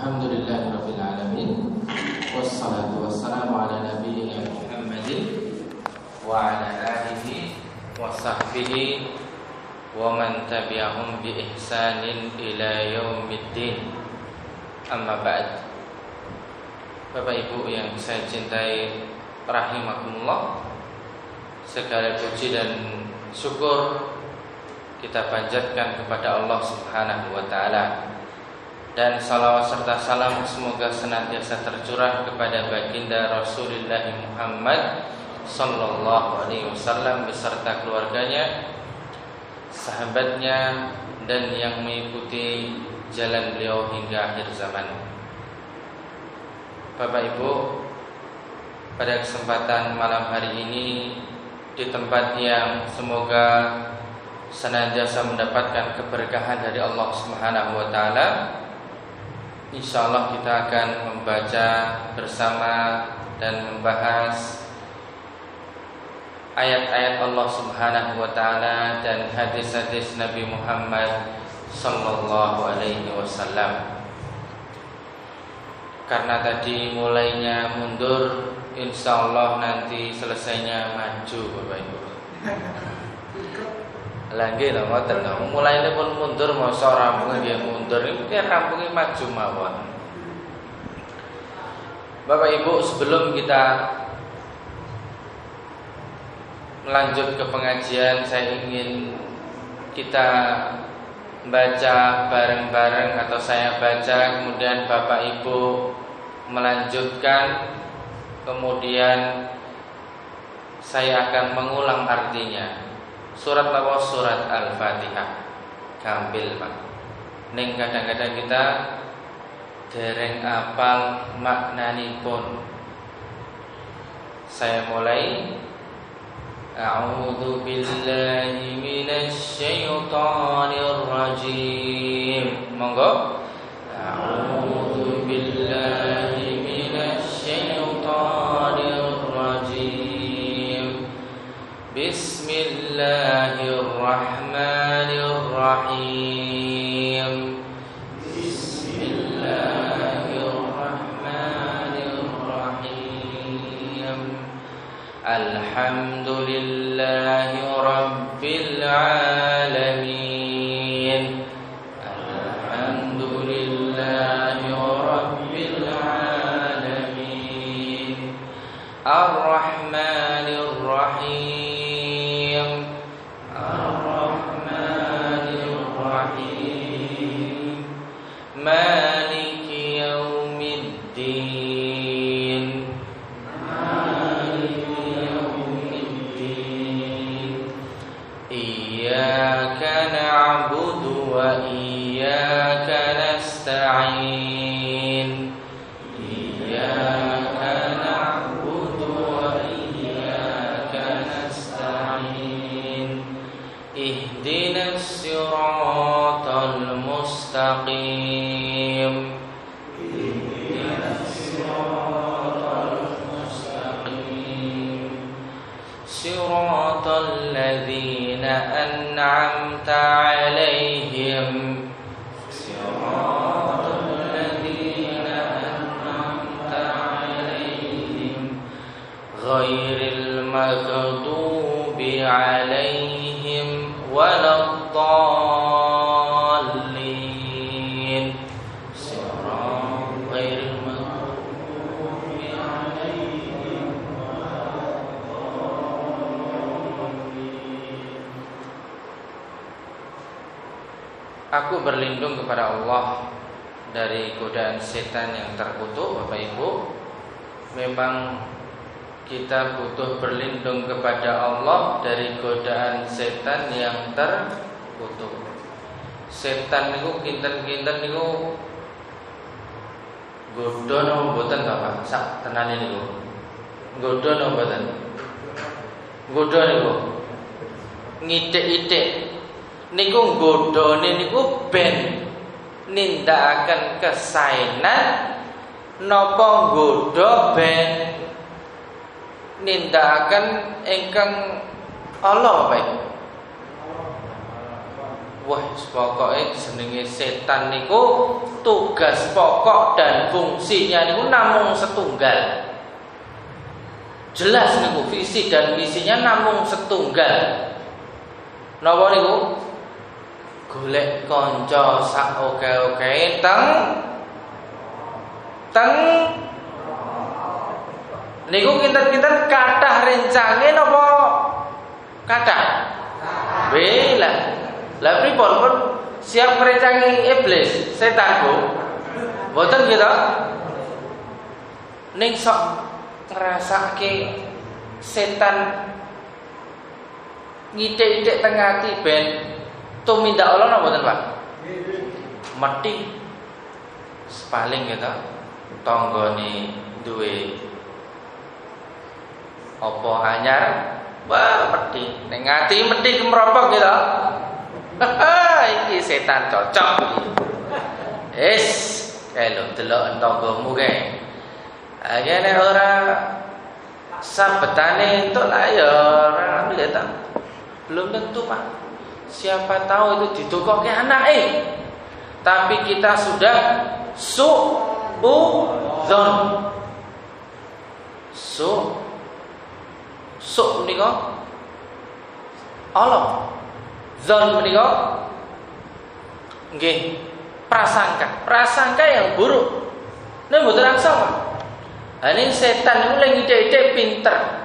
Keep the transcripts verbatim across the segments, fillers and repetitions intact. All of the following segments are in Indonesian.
Alhamdulillahirabbil alamin. Wassalatu wassalamu ala nabiyyina Muhammadin wa ala alihi wa sahbihi wa man tabi'ahum bi ihsanin ila yaumiddin. Amma ba'd. Bapak Ibu yang saya cintai rahimakumullah, segala puji dan syukur kita panjatkan kepada Allah Subhanahu wa taala. Dan salawat serta salam semoga senantiasa tercurah kepada baginda Rasulullah Muhammad sallallahu alaihi wasallam beserta keluarganya, sahabatnya, dan yang mengikuti jalan beliau hingga akhir zaman. Bapak Ibu, pada kesempatan malam hari ini di tempat yang semoga senantiasa mendapatkan keberkahan dari Allah Subhanahu wa taala, insyaallah kita akan membaca bersama dan membahas ayat-ayat Allah Subhanahu wa taala dan hadis-hadis Nabi Muhammad sallallahu alaihi wasallam. Karena tadi mulainya mundur, insyaallah nanti selesainya maju, Bapak Ibu. Lagi lah ngoten lho, mulainya pun mundur, masa rampungnya dia mundur, ini rampungnya maju mawon. Bapak Ibu, sebelum kita melanjut ke pengajian, saya ingin kita baca bareng-bareng, atau saya baca kemudian Bapak Ibu melanjutkan, kemudian saya akan mengulang artinya. Surat apa? Surat Al-Fatihah. Kambil Pak. Ning kadang-kadang kita dereng apal maknanipun. Saya mulai. A'udzu billahi minasy syaithanir rajim. Monggo. A'udzu billahi minasy syaithanir rajim. Bismillahirrahmanirrahim. Bismillahirrahmanirrahim. Alhamdulillahi rabbil alamin. Alhamdulillahi rabbil alamin. Ar-Rahmanir Rahim. Maliki yaumiddin. Maliki yaumiddin. Iyyaka na'budu wa iyyaka nasta'in. Iyyaka na'budu wa iyyaka nasta'in. Ihdinas siratal mustaqim. Siratal ladzina an'amta 'alaihim. Siratal ladzina an'amta 'alaihim ghairil maghdubi 'alaihim waladdallin. Siratal ghairil maghdubi 'alaihim. Aku berlindung kepada Allah dari godaan setan yang terkutuk. Bapak Ibu, memang kita butuh berlindung kepada Allah dari godaan setan yang terkutuk. Setan niku kinten-kinten niku godho napa mboten Bapak? Sak tenane niku. Godho napa mboten? Godho niku. Ngitik-itik niku godhone niku ben nindakaken kesaenan napa godho ben nindakaken ingkang Allah baik. Wah, pokoke jenenge setan niku tugas pokok dan fungsinya niku namung setunggal. Jelas niku visi dan misinya namung setunggal. Napa niku? Golek kanca sak oke-oke teng teng niku kinten-kinten kathah rencange napa kathah? Bela. Lah pripun pun siap merencangi iblis, setan Bu? Mboten gitu. Ning sok ngrasake setan ngitik-itik teng ati ben tumindak Allah napa mboten, Pak? Mati. Paling gitu tanggane duwe apa anyar, wah mati. Ning ati mati kemropok gitu. Iki setan cocok. Es, kalau delok tanggamu kae. Aja nek ora sabetane entuk lah ya ora lihat. Belum tentu, Pak. Siapa tahu itu didokoke anake. Tapi kita sudah suudzon. Su su menika Allah. Zon menika nggih prasangka, prasangka yang buruk. Nek mboten raksa, Pak. Ha ning setan niku lek ide-ide pinter.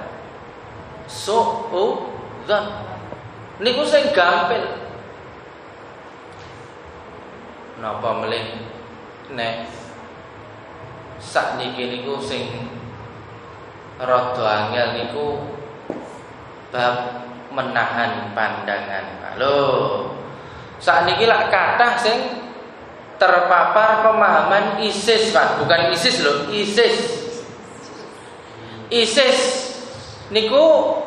Suudzon. Niku sing gampil. Napa melih nek sakniki niku sing rada angel niku bab menahan pandangan. Lho, sakniki lak kathah sing terpapar pemahaman ISIS, Pak. Bukan ISIS lho, ISIS. ISIS niku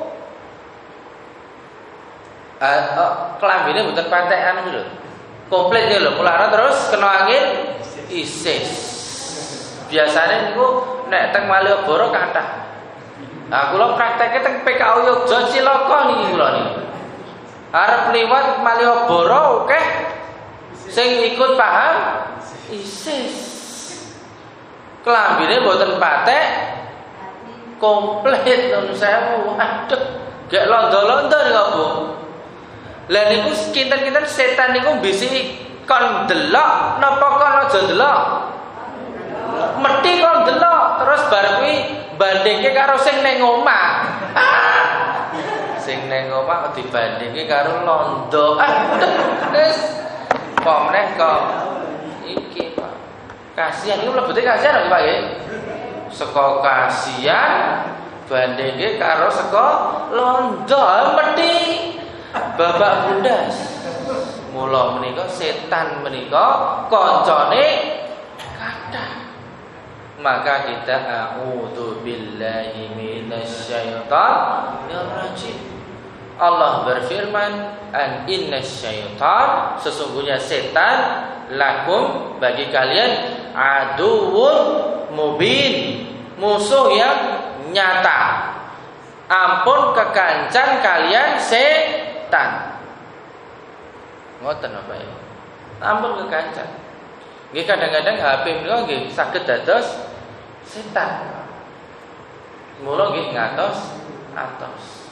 uh, uh, kelambine mboten patekan lho. Komplit lho, mulane terus kena angin ISIS. Biasane niku nek teng Malioboro kathah. Nah, kula prakteke teng P K U Yogyakarta Cilaka niki kula niki. Arep liwat Malioboro oke. Sing ikut paham ISIS. Kelambine mboten patek komplit nun sewu. Aduh, gek londo-londo niku, Bu. Lah niku kinten-kinten setan niku bisiki kon delok napa kon aja delok. Meti kon delok terus bar kuwi bandingke karo sing ning omah. Ah, sing ning omah dibandingke karo londo. Aduh, wis kok meneh kok iki, Pak. Kasihan iki mlebete kasihan lho, Pak nggih. Saka kasihan bandingke karo saka londo meti babak bundas. Mula menika setan menika kancane kathah. Maka kita a'udzu billahi minasyaitonir rajim. Allah berfirman, an innasyaitan, sesungguhnya setan lakum bagi kalian aduwwun mubin, musuh yang nyata. Ampun kekancan kalian setan. Ngoten apa ya? Ampun kekancan. Nggih kadang-kadang H P menika nggih saged dados setan. Mula nggih ngatos atos.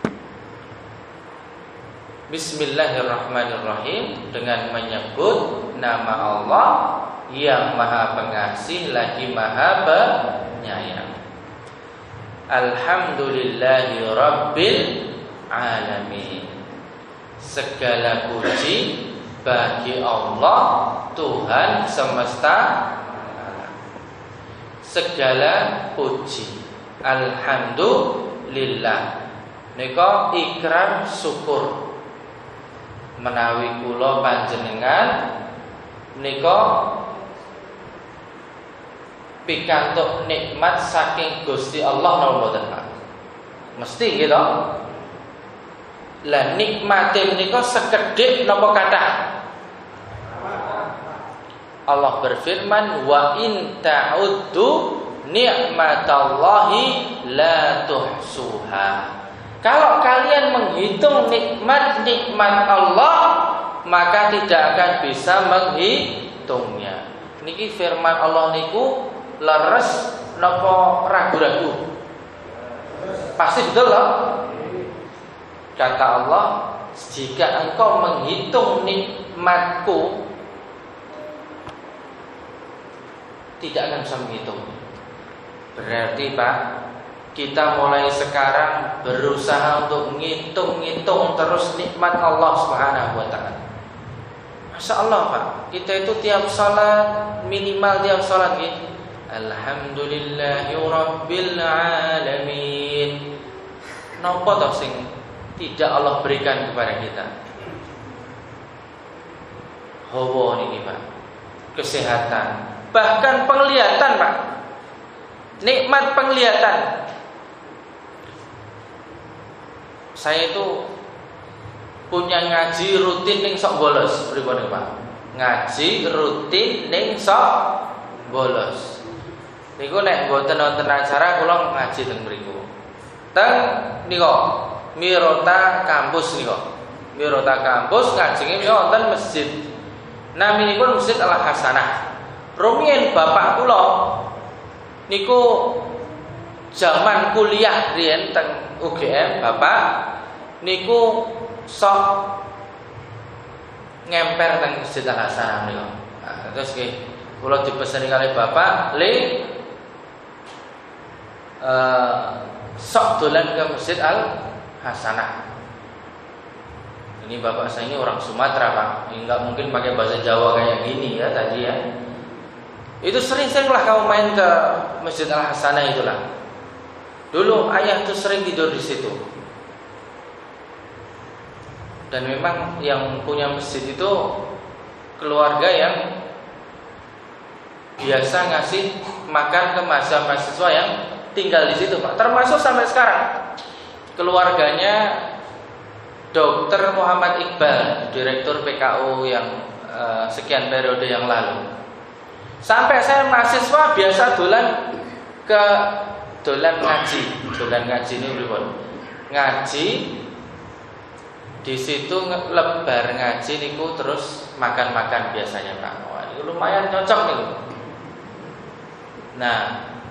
Bismillahirrahmanirrahim, dengan menyebut nama Allah yang Maha Pengasih lagi Maha Penyayang. Alhamdulillahi Rabbil Alamin. Segala puji bagi Allah Tuhan semesta alam. Segala puji, alhamdulillah. Nika ikrar syukur menawi kula panjenengan nika pikantuk nikmat saking Gusti Allah napa mboten, Pak? Mesti gitu. Lah nikmate menika sekedhik napa kathah? Allah berfirman, wa in ta'uddu ni'matallahi la tuhsuha. Kalau kalian menghitung nikmat-nikmat Allah, maka tidak akan bisa menghitungnya. Niki firman Allah niku leres napa ragu-ragu? Pasti betul loh. Kata Allah, jika engkau menghitung nikmatku, tidak akan bisa menghitung. Berarti Pak, kita mulai sekarang berusaha untuk ngitung-ngitung terus nikmat Allah Subhanahu wa taala. Masya Allah Pak, kita itu tiap salat minimal tiap salat gitu, alhamdulillahi rabbil alamin. Napa to sing tidak Allah berikan kepada kita? Hawa niki Pak, kesehatan, bahkan penglihatan Pak, nikmat penglihatan. Saya itu punya ngaji rutin ning sok bolos, pripun Pak? Ngaji rutin ning sok bolos. Niku nek mboten wonten acara kula ngaji teng mriku. Teng niku Mirota kampus niku. Mirota kampus ngajine niku wonten masjid. Naminipun Masjid Al Hasanah. Rumiyin bapak kula niku zaman kuliah riyen teng U G M bapak niku sok ngemper teng Masjid Al Hasanah niku. Nah, terus nggih kula dipeseni kali bapak, "Le uh, sok dolan ke Masjid Al Hasanah." Ini bapak saya ini orang Sumatera Pak, enggak mungkin pakai bahasa Jawa kayak gini ya tadi ya. Itu sering-sering lah kamu main ke Masjid Al Hasanah itulah. Dulu ayah tuh sering tidur di situ. Dan memang yang punya masjid itu keluarga yang biasa ngasih makan ke mahasiswa yang tinggal di situ Pak. Termasuk sampai sekarang keluarganya Dokter Muhammad Iqbal, Direktur P K U yang uh, sekian periode yang lalu. Sampai saya mahasiswa biasa dolan ke dolan ngaji, dolan ngaji ini pripun? Ngaji di situ lebar ngaji niku terus makan-makan biasanya Pak. Wah, itu lumayan cocok nih. Nah,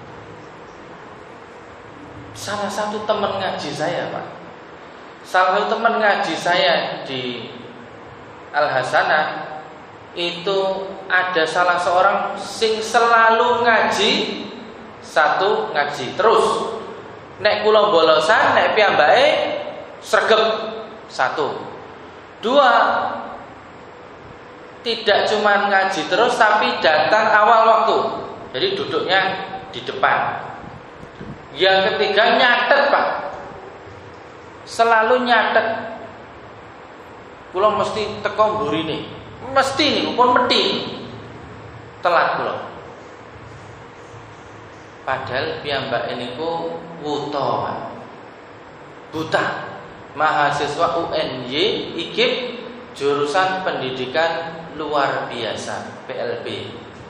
salah satu teman ngaji saya Pak, salah satu teman ngaji saya di Al Hasanah itu ada salah seorang sing selalu ngaji, satu ngaji terus. Nek kula bolosan, nek piyambake sregep. Satu. Dua, tidak cuma ngaji terus tapi datang awal waktu. Jadi duduknya di depan. Yang ketiga nyatet Pak, selalu nyatet. Kula mesti teko mburine, mesti niku pun mesti telat kula. Padahal piyambake niku wuta Pak, buta, mahasiswa U N Y I K I P jurusan pendidikan luar biasa P L B.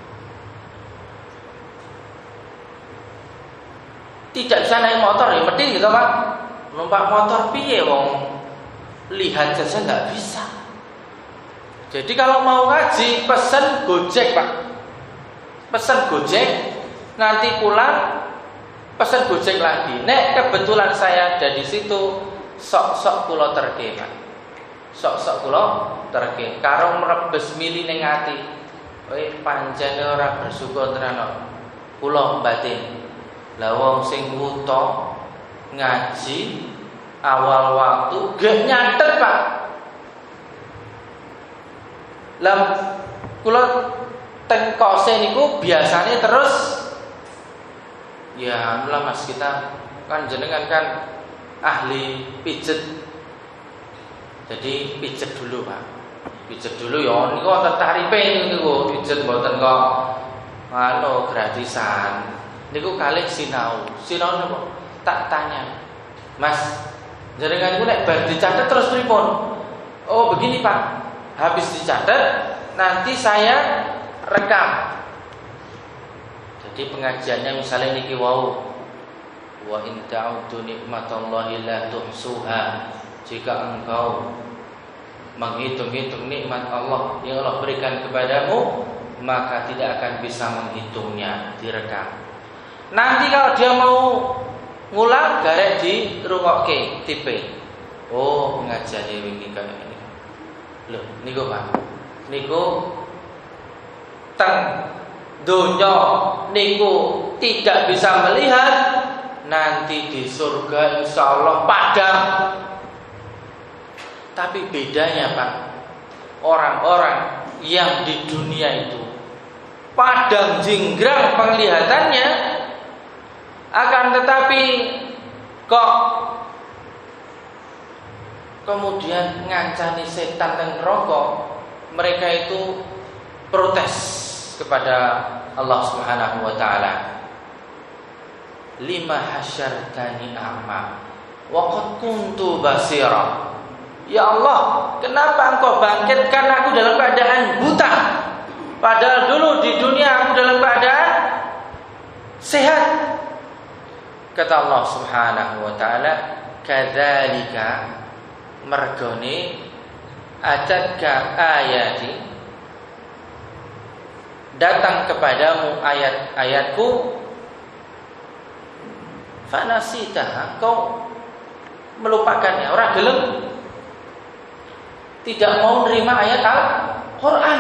Tidak bisa naik motor ya mending gitu Pak. Numpak motor piye wong lihat saja nggak bisa. Jadi kalau mau ngaji pesen Gojek Pak. Pesen Gojek, nanti pulang pesen Gojek lagi. Nek kebetulan saya ada di situ, sok-sok kula terke Pak. Sok-sok kula terke karo mrebes mili ning ati. Kowe pancene ora bersyukur tenan. Kula batin. Lah wong sing wuta ngaji awal waktu gak nyatet Pak. Lah kula teng kose niku biasanya terus ya alhamdulillah Mas, kita kan jenengan kan ahli pijet. Jadi pijet dulu Pak. Pijet dulu ya niku wonten tarife niku pijet mboten kok anu gratisan. Niku kalih sinau. Sinau napa? Tak tanya. Mas, jenengan niku nek bar dicatet terus pripun? Oh, begini Pak. Habis dicatat nanti saya rekam. Jadi pengajiannya misalnya niki wau, wa in ta'uddu nikmatallahi la tuhsuha. Jika engkau menghitung-hitung nikmat Allah yang Allah berikan kepadamu, maka tidak akan bisa menghitungnya, direkam. Nanti kalau dia mau ngulang, garek di rungokke tipe. Oh, ngajari wingi kaya ini. Loh, niku Pak. Niku teng donya niku tidak bisa melihat, nanti di surga insyaallah padam. Tapi bedanya Pak, orang-orang yang di dunia itu padam jinggrang penglihatannya, akan tetapi kok kemudian ngancani setan dan rokok, mereka itu protes kepada Allah Subhanahu wa taala. Lima hasyartani a'ma wa qad kuntu basira. Ya Allah, kenapa engkau bangkitkan aku dalam keadaan buta? Padahal dulu di dunia aku dalam keadaan sehat. Kata Allah Subhanahu wa taala, kadzalika mergone atatka ayati, datang kepadamu ayat-ayatku, fanasitaha, kau melupakannya. Orang gelem tidak mau menerima ayat Al-Quran.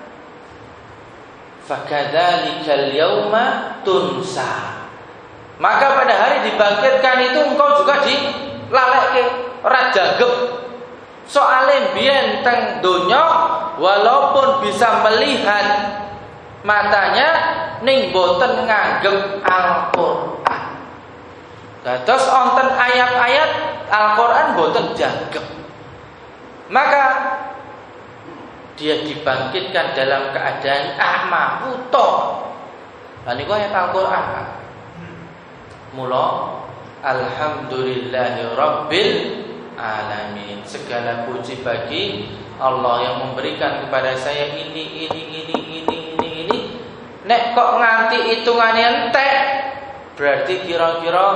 Fakadzalikal yauma tunsa, maka pada hari dibangkitkan itu engkau juga dilalekke. Ora jagep. Soale biyen teng donya walaupun bisa melihat matanya ning boten nganggep Al-Qur'an. Dados wonten ayat-ayat Al-Qur'an boten jagep. Maka dia dibangkitkan dalam keadaan a'ma, buta. Lah niku ayat Al-Qur'an. Mula alhamdulillahi rabbil alamin. Segala puji bagi Allah yang memberikan kepada saya ini ini ini ini ini ini. Nek kok nganti hitungane entek, berarti kira-kira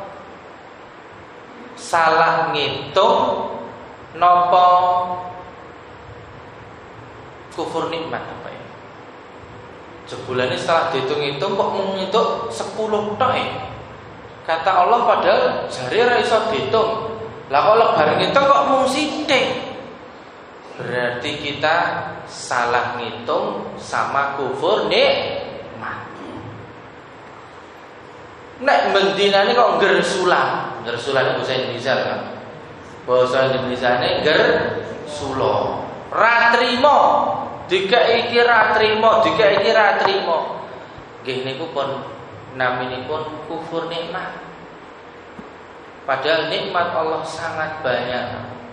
salah ngitung napa kufur nikmat apa ya? Jebulane setelah dihitung-hitung kok mung ngitung sepuluh tok ya. Kata Allah padahal jari ra iso dihitung. Lah kok lebar ngitung kok mung sithik. Berarti kita salah ngitung sama kufur nikmat. Nek mendinane kok gersulan. Gersulan bahasa Indonesia kan. Bahasa Indonesia ne gersulo. Ra trimo. Dikai iki ra trimo, dikai iki ra trimo. Nggih niku pun naminipun kufur nikmat. Padahal nikmat Allah sangat banyak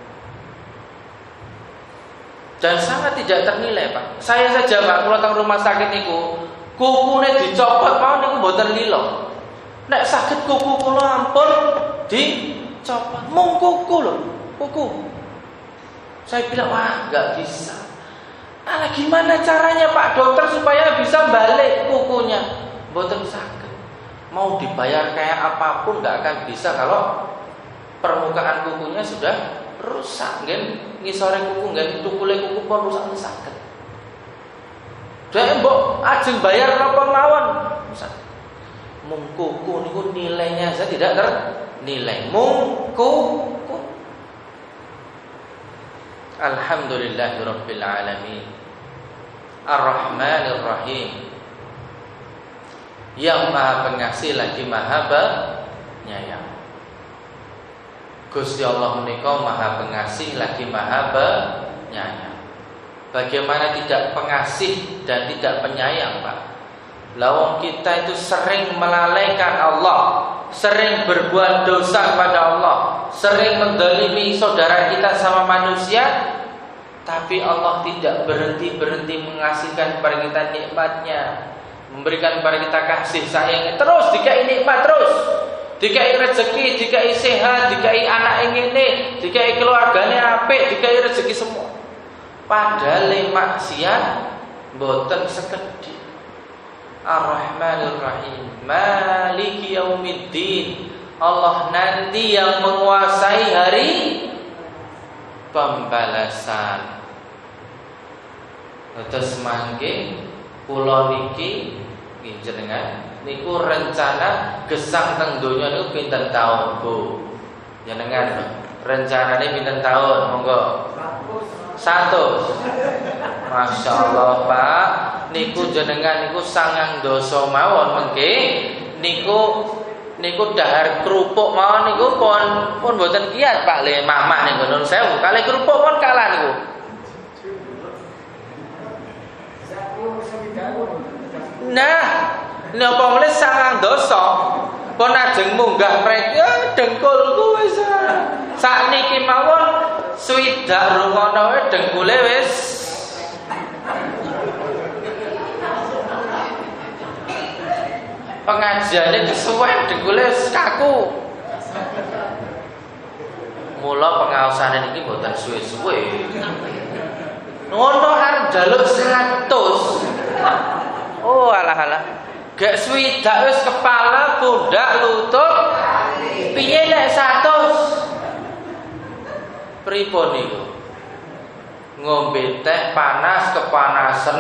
dan sangat tidak ternilai, Pak. Saya saja Pak, kula teng rumah sakit niku, kukune dicopot mau niku mboten lilo. Nek sakit kuku kula ampun dicopot, mung kuku lho, kuku. Saya bilang, wah enggak bisa. Alah gimana caranya Pak dokter supaya bisa balik kukunya? Mboten sakit. Mau dibayar kayak apapun nggak akan bisa kalau permukaan kukunya sudah rusak, ngen ngisore kuku, ngen tukule kuku pun rusak sakit. Dek mbok ajeng bayar napa mawon? Mung kuku niku nilainya saya tidak ternilai. Mung kuku. Alhamdulillahirabbil alamin. Ar-Rahmanir Rahim. Yang maha pengasih lagi maha penyayang. Gusti Allah menika maha pengasih lagi maha penyayang. Bagaimana tidak pengasih dan tidak penyayang, Pak? Lawang kita itu sering melalaikan Allah, sering berbuat dosa pada Allah, sering mendolimi saudara kita sama manusia, tapi Allah tidak berhenti-berhenti mengasihkan kepada kita nikmatnya, memberikan kepada kita kasih sayangnya, terus dikai nikmat terus, dikai rezeki, dikai sehat, dikai anak yang ini, dikai keluarganya apik, dikai rezeki semua. Padahal maksiat boten sekedhik. Ar-Rahmanir Rahim, Maliki Yaumiddin. Allah nanti yang menguasai hari pembalasan. Terus mangke kula niki jenengan niku rencana gesang teng donya niku pinten taun, Bu? Jenengan rencanane pinten taun? Monggo. Satu. Masya Allah, Pak. Niku jenengan niku sangang dosa mawon mengke niku niku dahar kerupuk mawon niku pun pun mboten kiyat Pak le mamak niku nun sewu. Kalih kerupuk pun kalah niku. Nah, napa mles sangang dosa pun ajeng munggah mriki dengkulku wis. Sakniki mawon swidak rungono wae dengkule wis pengajiane kesuwen dengkule wis kaku. Mula pengaosane niki mboten suwe-suwe. Ngono arep njaluk seratus. Oh alah-alah. Gek swidak wis kepala, pundak, lutut. Piye nek seratus? Pripun niku? Ngombe teh panas kepanasen.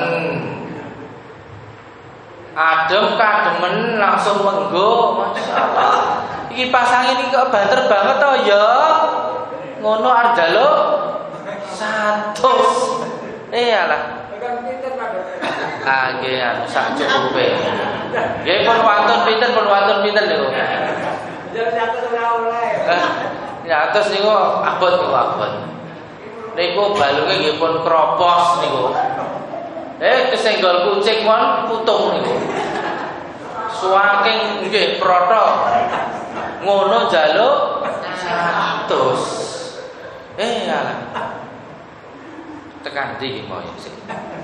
Adem kademen langsung menggo. Masyaallah. Iki pasang ini kok banter banget to ya. Ngono arep njaluk seratus. Eh alah. Ah nggih anu sak cukupe. Nggih pun wonten pinten pun wonten pinten niku. Ya seratus ora oleh. Ya atus niku abot niku abot. Niku balunge nggih pun kropos niku. Eh kesenggol kucing mon putung niku. Suwaking nggih proto. Ngono njaluk seratus. Eh alah. Tekan ndi mau sing.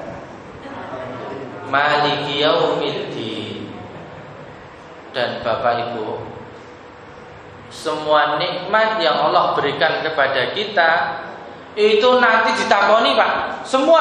Maliki yaumiddin. Dan Bapak Ibu, semua nikmat yang Allah berikan kepada kita itu nanti ditakoni, Pak. Semua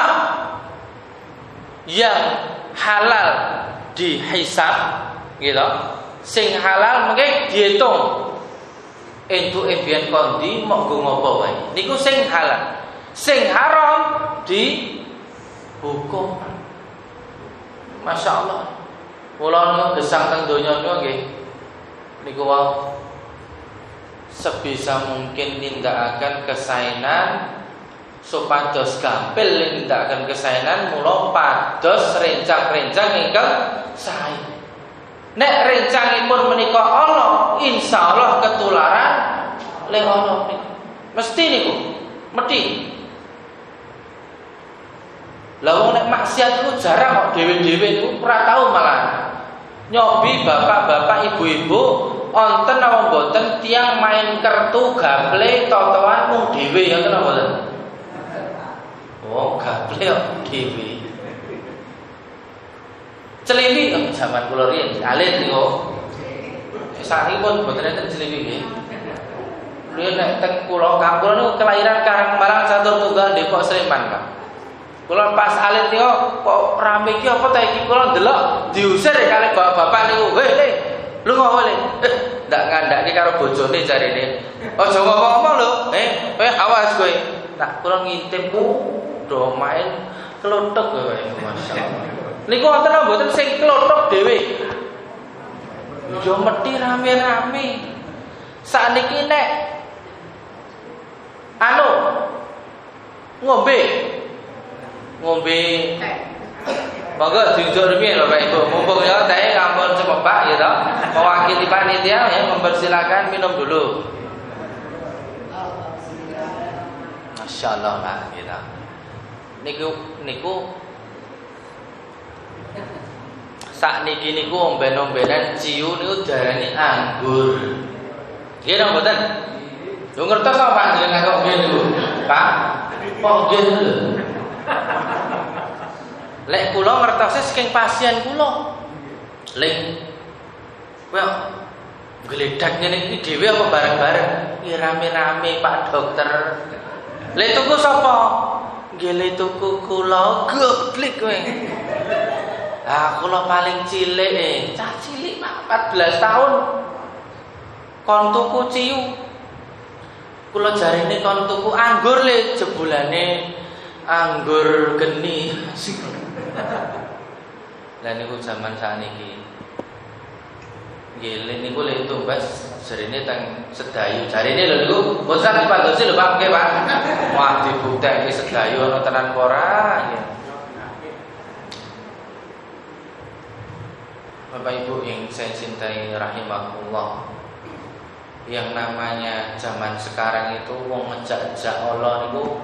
yang halal dihisab, gitu. Sing halal mungkin dihitung. Entuk embian kondi mau nggo ngopo wae. Niku sing halal. Sing haram dihukum. Masya Allah. Mula niku gesang teng donya niku nggih. Niku wae sebisa mungkin nindakaken kesaenan supados gampil nindakaken kesaenan mula pados rencang-rencang ingkang sae. Nek rencangipun menika Allah, insyaallah ketularan le Allah niku. Mesti niku, mesti. Lah wong nek maksiat niku jarang kok dhewe-dhewe niku ora tau malah. Nyobi bapak-bapak ibu-ibu wonten apa mboten tiyang main kertu gaple totoan mung dhewe ya kena mboten? Oh, gaple kok dhewe. Celimbi oh, zaman kula riyen alit niku. Sakniki pun mboten enten celimbi nggih. Riyen nek teng kula kampung niku kelahiran Karang Malang Catur Tunggal Depok Sleman, Pak. Kula pas alit niku kok rame iki apa ta iki kula ndelok diusir kalih bapak-bapak niku. Heh, le. Lu ngopo le? Eh, ndak ngandhake karo bojone jarine. Aja ngomong-ngomong lho. Eh, kowe awas kowe. Tak kula ngintip do main klothok kowe masyaallah. Niku wonten apa mboten sing klothok dhewe. Yo mesti rame-rame. Sakniki nek anu ngombe ngombe monggo diunjuk riyen Bapak Ibu. Mumpung ya teh kampun Cemepak ya toh. Mewakili panitia ya mempersilakan minum dulu. Masyaallah Pak gitu. Niku niku sakniki niku omben-ombenan ciu niku darani anggur. Nggih napa mboten? Yo ngertos apa Pak jenengan kok nggih niku? Pak, kok nggih lho. Lek kula ngertose saking pasien kula. Lek kowe gledak ngene iki dhewe apa bareng-bareng? Iki rame-rame Pak dokter. Lek tuku sapa? Nggih lek tuku kula goblek kowe. Ah kula paling cilik eh, cah cilik Pak empat belas tahun. Kon tuku ciu. Kula jarine kon tuku anggur le, jebulane anggur geni. Lah niku zaman saniki. Nggih, niku le tumbas jarine teng Sedayu. Jarine lho niku boten dipadosi lho Pak, nggih Pak. Wah, dibuktekake Sedayu ana tenan apa ora nggih. Bapak Ibu yang saya cintai rahimahullah, yang namanya zaman sekarang itu wong ngejak-ejak Allah niku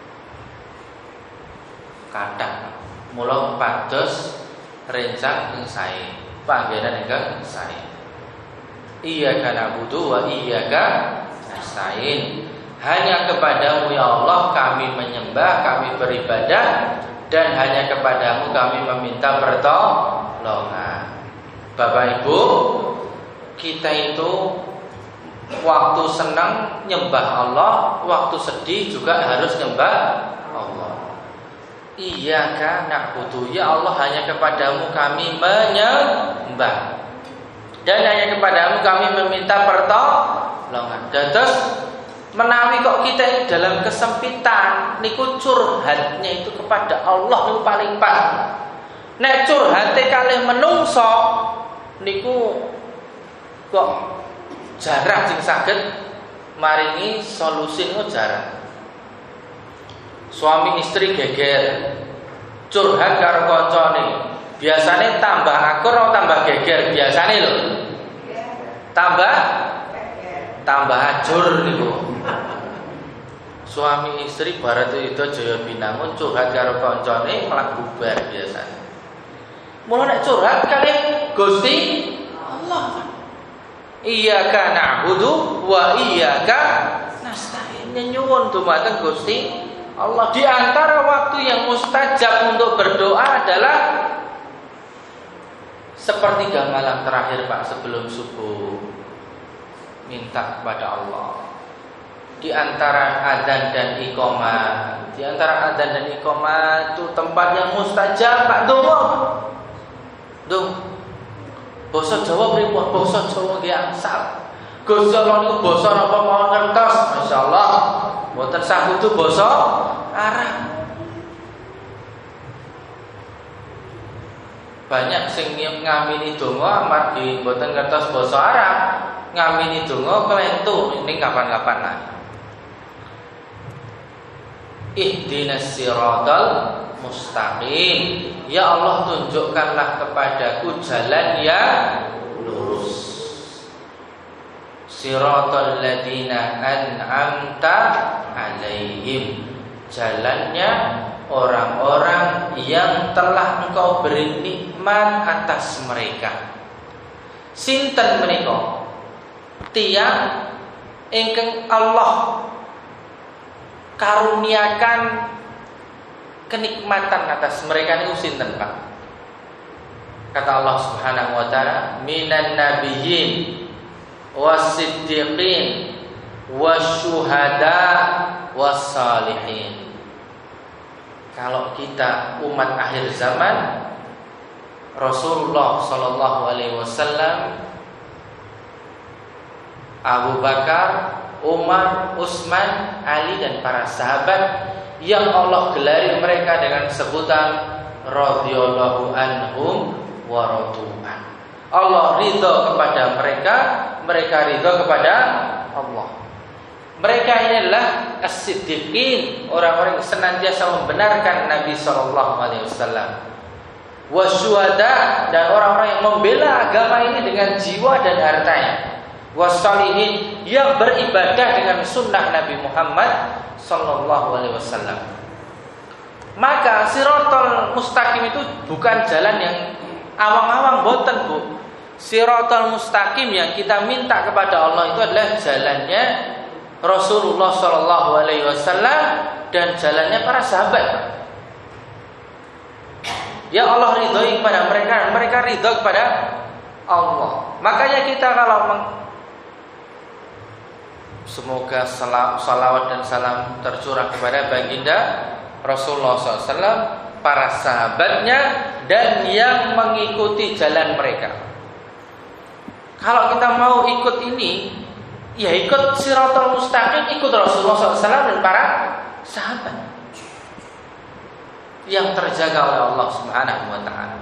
kathah. Mula pados rencang ing sae, panggenan ingkang sae. Iyyaka na'budu wa iyyaka nasta'in. Hanya kepadamu ya Allah kami menyembah, kami beribadah, dan hanya kepadamu kami meminta pertolongan. Bapak Ibu, kita itu waktu senang nyembah Allah, waktu sedih juga harus nyembah Allah. Iyyaka na'budu, ya Allah hanya kepadamu kami menyembah, dan hanya kepadamu kami meminta pertolongan. Dan terus menawi kok kita ini dalam kesempitan, niku curhatnya itu kepada Allah niku paling pas. Nek curhate kalih menungso niku kok jarang sing saged maringi solusi niku jarang. Suami istri geger, curhat karo kancane. Biasane tambah akur atau tambah geger? Biasane lho. Tambah tambah ajur niku. Suami istri barat itu Jaya Binangun curhat karo kancane malah bubar biasane. Mula nek curhat kalih Gusti Allah. Iyyaka na'budu wa iyyaka nasta'in. Nyuwun dumateng Gusti Allah. Di antara waktu yang mustajab untuk berdoa adalah sepertiga malam terakhir Pak sebelum subuh. Minta kepada Allah. Di antara adzan dan iqamah, di antara adzan dan iqamah itu tempat yang mustajab Pak donga. Duh, basa Jawa pripun? Basa Jawa nggih angsal. Gusti Allah niku basa napa mawon ngertos, masyaallah. Mboten sah kudu basa Arab. Banyak sing ngamini donga amargi mboten ngertos basa Arab, ngamini donga kelentu ning kapan-kapan lah. Ihdinas siratal mustaqim. Ya Allah tunjukkanlah kepadaku jalan yang lurus. Siratal ladzina an'amta alaihim. Jalannya orang-orang yang telah Engkau beri nikmat atas mereka. Sinten menika? Tiyang ingkang Allah karuniakan kenikmatan atas mereka niku sinten Pak? Kata Allah Subhanahu wa taala, minan nabiyyin wasiddiqin wasyuhada wassalihin. Kalau kita umat akhir zaman, Rasulullah sallallahu alaihi wasallam, Abu Bakar, Umar, Utsman, Ali dan para sahabat yang Allah gelari mereka dengan sebutan radhiyallahu anhum wa radu'an. Allah ridha kepada mereka, mereka ridha kepada Allah. Mereka ini adalah as-siddiqin, orang-orang yang senantiasa membenarkan Nabi sallallahu alaihi wasallam. Wasyuhada, dan orang-orang yang membela agama ini dengan jiwa dan hartanya. Wassalihin, yang beribadah dengan sunnah Nabi Muhammad sallallahu alaihi wasallam. Maka siratal mustaqim itu bukan jalan yang awang-awang, boten Bu. Siratal mustaqim yang kita minta kepada Allah itu adalah jalannya Rasulullah sallallahu alaihi wasallam dan jalannya para sahabat. Ya Allah ridhoi kepada mereka, mereka ridho kepada Allah. Makanya kita kalau meng semoga salawat dan salam tercurah kepada baginda Rasulullah shallallahu alaihi wasallam, para sahabatnya, dan yang mengikuti jalan mereka. Kalau kita mau ikut ini, ya ikut Shiratal Mustaqim, ikut Rasulullah shallallahu alaihi wasallam dan para sahabat yang terjaga oleh Allah Subhanahu wa taala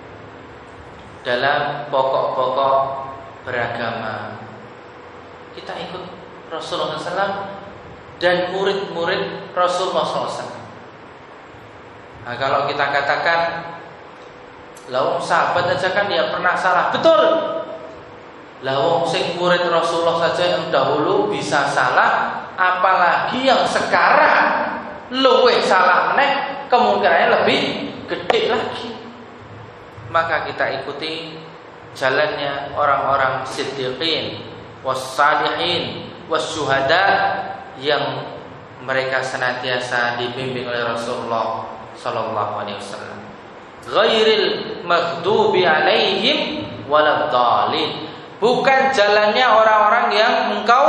dalam pokok-pokok beragama. Kita ikut Rasulullah shallallahu alaihi wasallam dan murid-murid Rasulullah shallallahu alaihi wasallam. Nah, kalau kita katakan lawang sahabat aja kan ya pernah salah, betul. Lawang sing murid Rasulullah saja yang dahulu bisa salah, apalagi yang sekarang luwih salah meneh, kemungkinannya lebih gede lagi. Maka kita ikuti jalannya orang-orang siddiqin, wassalihin, wasyuhada yang mereka senantiasa dibimbing oleh Rasulullah sallallahu alaihi wasallam. Ghairil maghdubi alaihim waladdallin. Bukan jalannya orang-orang yang engkau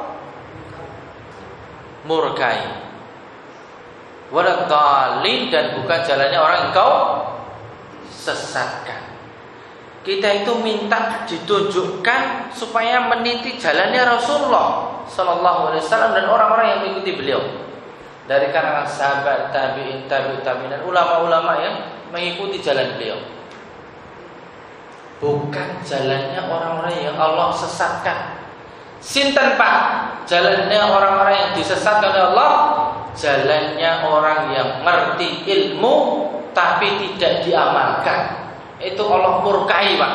murkai. Waladdallin, dan bukan jalannya orang yang engkau sesatkan. Kita itu minta ditunjukkan supaya meniti jalannya Rasulullah sallallahu alaihi wasallam dan orang-orang yang mengikuti beliau. Dari kalangan sahabat, tabi'in, tabi'ut tabi'in, dan ulama-ulama yang mengikuti jalan beliau. Bukan jalannya orang-orang yang Allah sesatkan. Sinten Pak? Jalannya orang-orang yang disesatkan oleh Allah, jalannya orang yang ngerti ilmu tapi tidak diamalkan. Itu Allah murkai, Pak.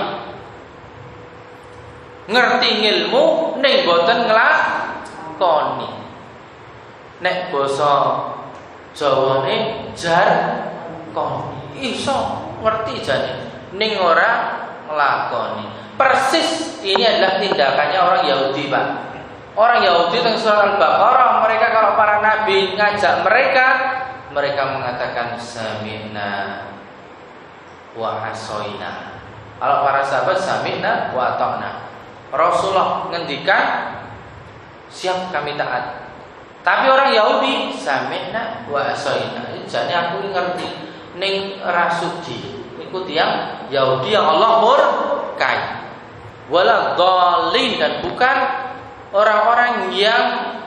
Ngerti ilmu ning boten nglakoni. Nek basa Jawane jar koni. Iso ngerti jane ning ora nglakoni. Persis ini adalah tindakannya orang Yahudi, Pak. Orang Yahudi teng surah Al-Baqarah, mereka kalau para nabi ngajak mereka, mereka mengatakan sami'na wa asoina. Kalau para sahabat sami'na wa ata'na. Rasulullah ngendikan siap kami taat. Tapi orang Yahudi sami'na wa asoina. Jane aku ngerti ning rasudi. Niku tiyang Yahudi yang Allah murkai. Wala dhalin, dan bukan orang-orang yang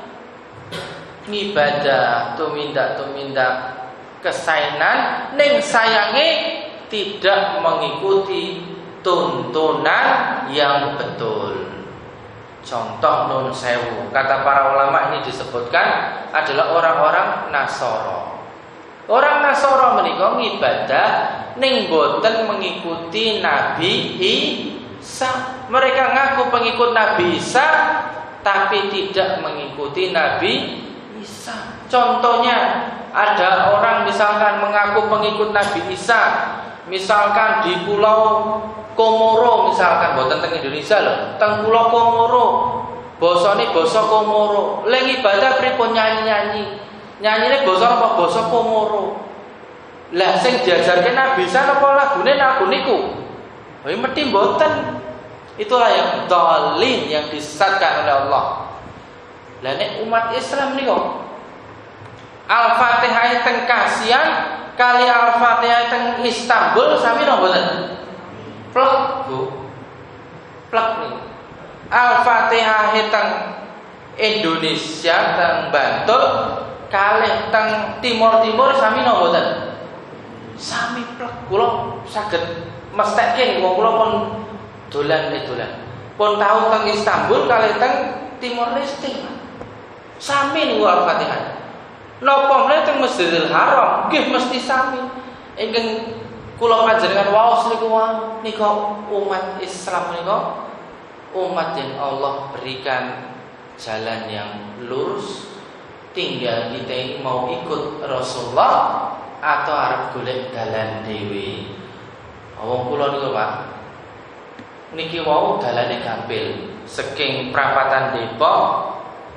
ngibadah tumindak-tumindak kesainan ning sayange tidak mengikuti tuntunan yang betul. Contoh nun sewu, kata para ulama ini disebutkan adalah orang-orang Nasara. Orang Nasara menika ngibadah ning boten mengikuti Nabi Isa. Mereka ngaku pengikut Nabi Isa tapi tidak mengikuti Nabi Isa. Contohnya ada orang misalkan mengaku pengikut Nabi Isa, misalkan di Pulau Komoro, misalkan boten teng Indonesia loh, teng Pulau Komoro, bosone basa Komoro, leng ibadah pripun nyanyi-nyanyi, nyanyine basa apa basa Komoro. Lah sing diajarke Nabi Isa apa lagune lagu niku? Hei mesti boten. Itulah yang dhalin, yang disesatkan oleh Allah. Lah nek umat Islam niku Al-Fatihah teng Kasian kali Al-Fatihah teng Istanbul sami napa mboten? Plek, Bu. Plek niku. Al-Fatihah teng Indonesia teng Bantul kalih teng Timur-Timur sami napa mboten? Sami plek. Kula saged mestekke wong kula pun dolan eh dolan. Pun tahu teng Istanbul kalih teng Timor Leste. Sami niku Al-Fatihah. Napa meneh teng Masjidil Haram nggih mesti sami. Ingkang kula panjenengan waos niku nika umat Islam nika umat yang Allah berikan jalan yang lurus. Tinggal kita ini mau ikut Rasulullah atau arep golek dalan dhewe. Wong kula niku Pak niki wau dalane gampil saking Prapatan Depok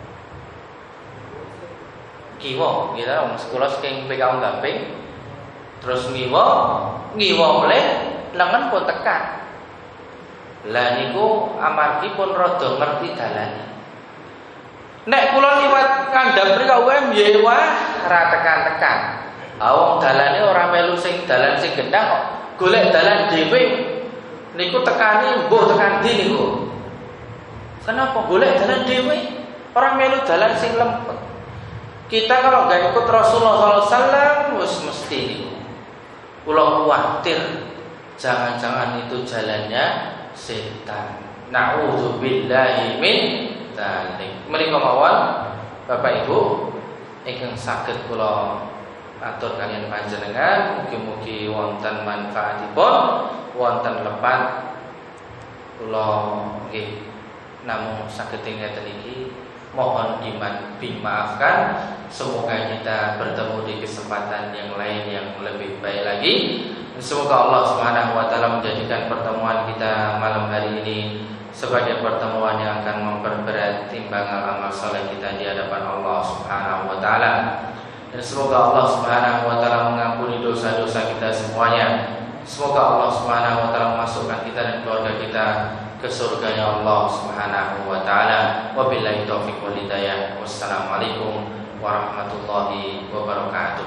kiwa kita wong sekolah saking P K U Gamping terus ngiwa ngiwa mulai lengan pun tekan. Lah niku amargi pun rada ngerti dalane. Nek kula liwat kandhap mriki U M Y wah ra tekan-tekan. Ha wong dalane ora melu sing dalan sing gendang kok golek dalan dhewe. Niku tekani mbuh tekan ndi niku. Kenapa golek dalan dhewe? Orang melu dalan sing lempet. Kita kalau nggak ikut Rasulullah sallallahu alaihi wasallam, wis mesti niku. Kula kuwatir jangan-jangan itu jalannya setan. Na'udzubillahi min dzalik. Menika mawon Bapak Ibu ingkang saged kula atur kalian panjenengan, mugi-mugi wonten manfaatipun, wonten lepat kula nggih namung saged ngeten iki mohon dimaafkan. Semoga kita bertemu di kesempatan yang lain yang lebih baik lagi. Semoga Allah Subhanahu wa taala menjadikan pertemuan kita malam hari ini sebagai pertemuan yang akan memperberat timbangan amal saleh kita di hadapan Allah Subhanahu wa taala. Dan semoga Allah Subhanahu wa taala mengampuni dosa-dosa kita semuanya. Semoga Allah Subhanahu wa taala memasukkan kita dan keluarga kita ke surganya Allah Subhanahu wa taala. Wabillahi taufiq wal hidayah. Wassalamualaikum warahmatullahi wabarakatuh.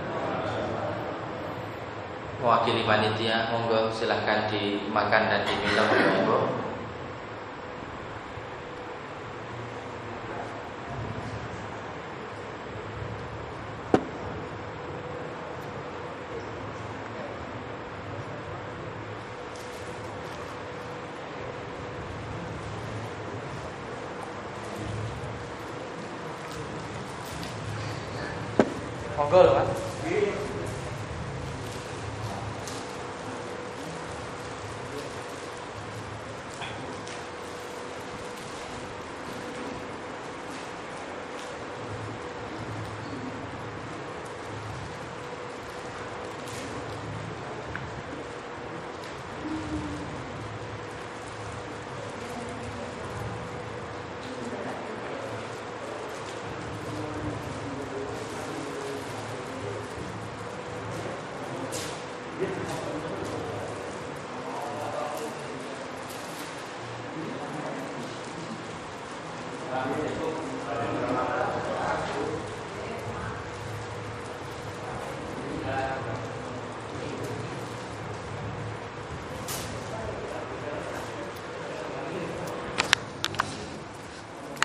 Mewakili panitia, monggo silahkan dimakan dan diminum Bapak Ibu. Monggo lho, Mas. Amin.